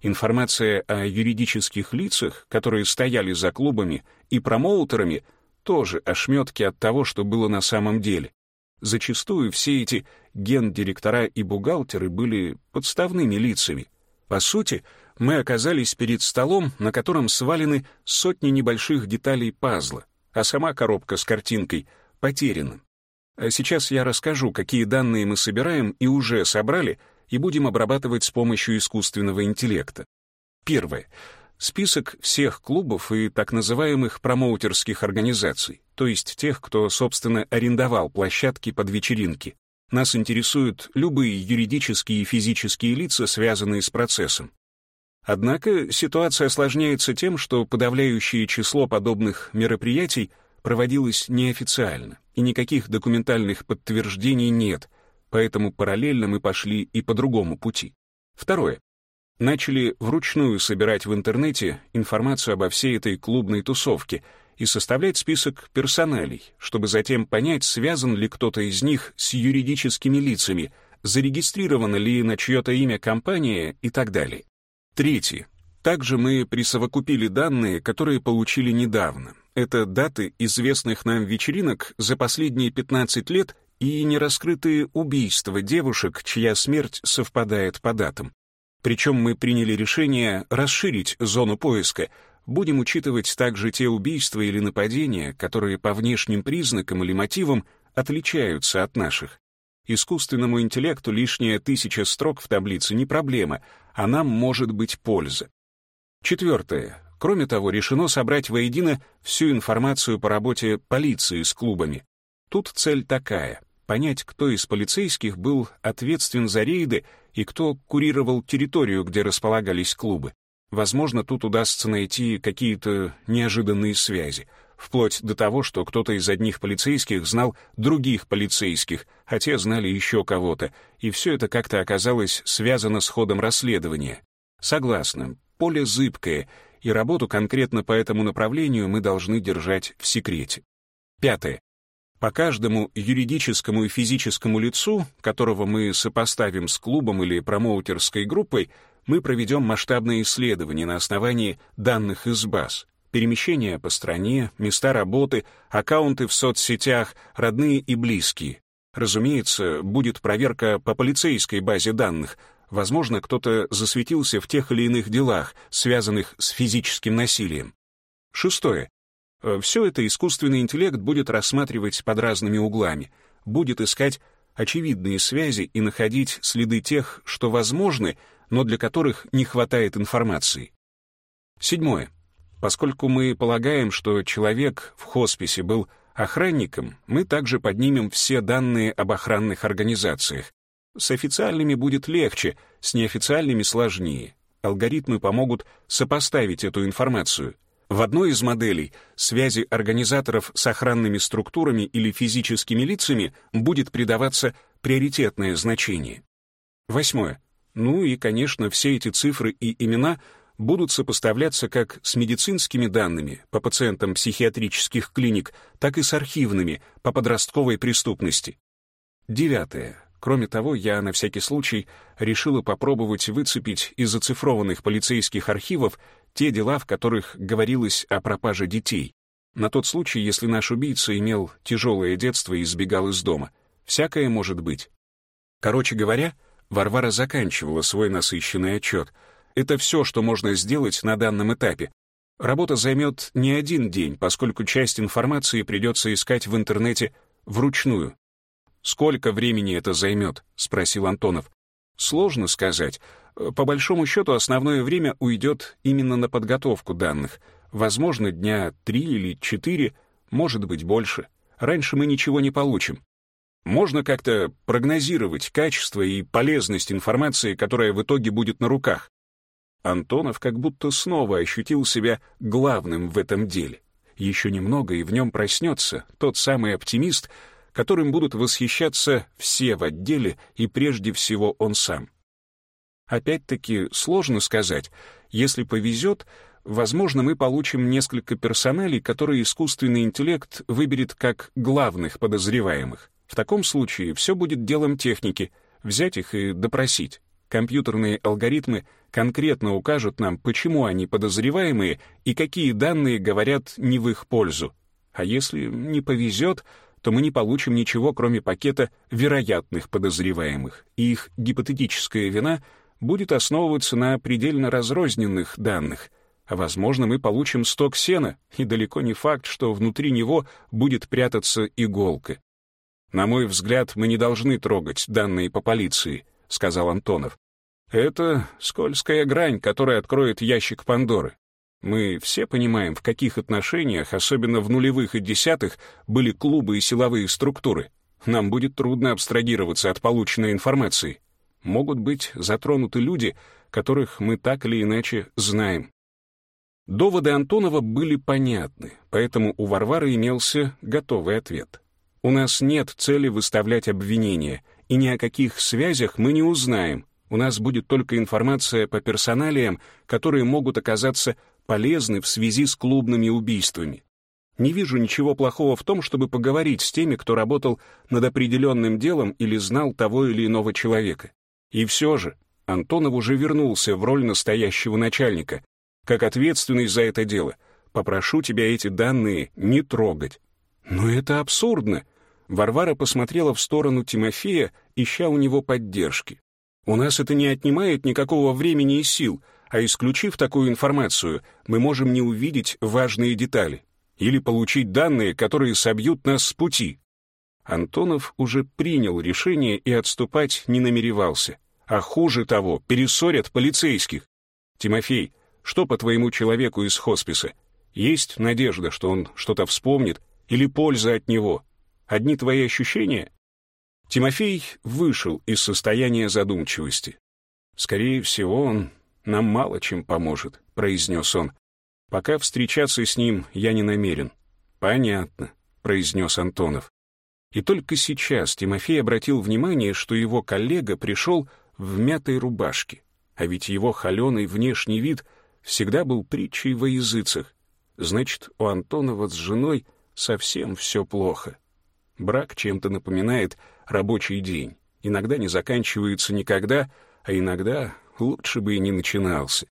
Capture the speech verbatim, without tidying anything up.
Информация о юридических лицах, которые стояли за клубами и промоутерами, тоже ошметки от того, что было на самом деле. Зачастую все эти гендиректора и бухгалтеры были подставными лицами. По сути, мы оказались перед столом, на котором свалены сотни небольших деталей пазла, а сама коробка с картинкой потеряна. А сейчас я расскажу, какие данные мы собираем и уже собрали, и будем обрабатывать с помощью искусственного интеллекта. Первое. Список всех клубов и так называемых промоутерских организаций, то есть тех, кто, собственно, арендовал площадки под вечеринки. Нас интересуют любые юридические и физические лица, связанные с процессом. Однако ситуация осложняется тем, что подавляющее число подобных мероприятий проводилось неофициально, и никаких документальных подтверждений нет, поэтому параллельно мы пошли и по другому пути. Второе. Начали вручную собирать в интернете информацию обо всей этой клубной тусовке и составлять список персоналей, чтобы затем понять, связан ли кто-то из них с юридическими лицами, зарегистрирована ли на чье-то имя компания и так далее. Третье. Также мы присовокупили данные, которые получили недавно. Это даты известных нам вечеринок за последние пятнадцать лет и нераскрытые убийства девушек, чья смерть совпадает по датам. Причем мы приняли решение расширить зону поиска. Будем учитывать также те убийства или нападения, которые по внешним признакам или мотивам отличаются от наших. Искусственному интеллекту лишняя тысяча строк в таблице не проблема, а нам может быть польза. Четвертое. Кроме того, решено собрать воедино всю информацию по работе полиции с клубами. Тут цель такая — понять, кто из полицейских был ответственен за рейды и кто курировал территорию, где располагались клубы. Возможно, тут удастся найти какие-то неожиданные связи, вплоть до того, что кто-то из одних полицейских знал других полицейских, а те знали еще кого-то, и все это как-то оказалось связано с ходом расследования. Согласна, поле зыбкое, и работу конкретно по этому направлению мы должны держать в секрете. Пятое. По каждому юридическому и физическому лицу, которого мы сопоставим с клубом или промоутерской группой, мы проведем масштабное исследование на основании данных из баз. Перемещения по стране, места работы, аккаунты в соцсетях, родные и близкие. Разумеется, будет проверка по полицейской базе данных. Возможно, кто-то засветился в тех или иных делах, связанных с физическим насилием. Шестое. Все это искусственный интеллект будет рассматривать под разными углами, будет искать очевидные связи и находить следы тех, что возможны, но для которых не хватает информации. Седьмое. Поскольку мы полагаем, что человек в хосписе был охранником, мы также поднимем все данные об охранных организациях. С официальными будет легче, с неофициальными сложнее. Алгоритмы помогут сопоставить эту информацию. В одной из моделей связи организаторов с охранными структурами или физическими лицами будет придаваться приоритетное значение. Восьмое. Ну и, конечно, все эти цифры и имена будут сопоставляться как с медицинскими данными по пациентам психиатрических клиник, так и с архивными по подростковой преступности. Девятое. Кроме того, я на всякий случай решила попробовать выцепить из оцифрованных полицейских архивов те дела, в которых говорилось о пропаже детей. На тот случай, если наш убийца имел тяжелое детство и сбегал из дома. Всякое может быть. Короче говоря, Варвара заканчивала свой насыщенный отчет. Это все, что можно сделать на данном этапе. Работа займет не один день, поскольку часть информации придется искать в интернете вручную. «Сколько времени это займет?» — спросил Антонов. «Сложно сказать. По большому счету, основное время уйдет именно на подготовку данных. Возможно, дня три или четыре, может быть, больше. Раньше мы ничего не получим. Можно как-то прогнозировать качество и полезность информации, которая в итоге будет на руках». Антонов как будто снова ощутил себя главным в этом деле. Еще немного, и в нем проснется тот самый оптимист, которым будут восхищаться все в отделе и прежде всего он сам. Опять-таки, сложно сказать. Если повезет, возможно, мы получим несколько персоналей, которые искусственный интеллект выберет как главных подозреваемых. В таком случае все будет делом техники — взять их и допросить. компьютерные алгоритмы конкретно укажут нам, почему они подозреваемые и какие данные говорят не в их пользу. А если не повезет, то мы не получим ничего, кроме пакета вероятных подозреваемых, и их гипотетическая вина будет основываться на предельно разрозненных данных. А, возможно, мы получим сток сена, и далеко не факт, что внутри него будет прятаться иголка. «На мой взгляд, мы не должны трогать данные по полиции», — сказал Антонов. «Это скользкая грань, которая откроет ящик Пандоры. Мы все понимаем, в каких отношениях, особенно в нулевых и десятых, были клубы и силовые структуры. Нам будет трудно абстрагироваться от полученной информации. Могут быть затронуты люди, которых мы так или иначе знаем». Доводы Антонова были понятны, поэтому у Варвары имелся готовый ответ. «У нас нет цели выставлять обвинения, и ни о каких связях мы не узнаем. У нас будет только информация по персоналиям, которые могут оказаться полезны в связи с клубными убийствами. Не вижу ничего плохого в том, чтобы поговорить с теми, кто работал над определенным делом или знал того или иного человека. И все же Антонов уже вернулся в роль настоящего начальника. Как ответственный за это дело, попрошу тебя эти данные не трогать». «Но это абсурдно!» Варвара посмотрела в сторону Тимофея, ища у него поддержки. «У нас это не отнимает никакого времени и сил, а исключив такую информацию, мы можем не увидеть важные детали или получить данные, которые собьют нас с пути». Антонов уже принял решение и отступать не намеревался. А хуже того, перессорят полицейских. «Тимофей, что по твоему человеку из хосписа? Есть надежда, что он что-то вспомнит, или польза от него? Одни твои ощущения?» Тимофей вышел из состояния задумчивости. «Скорее всего, он нам мало чем поможет», — произнес он. «Пока встречаться с ним я не намерен». «Понятно», — произнес Антонов. И только сейчас Тимофей обратил внимание, что его коллега пришел в мятой рубашке, а ведь его холеный внешний вид всегда был притчей во языцах. Значит, у Антонова с женой совсем все плохо. Брак чем-то напоминает рабочий день. Иногда не заканчивается никогда, а иногда лучше бы и не начинался.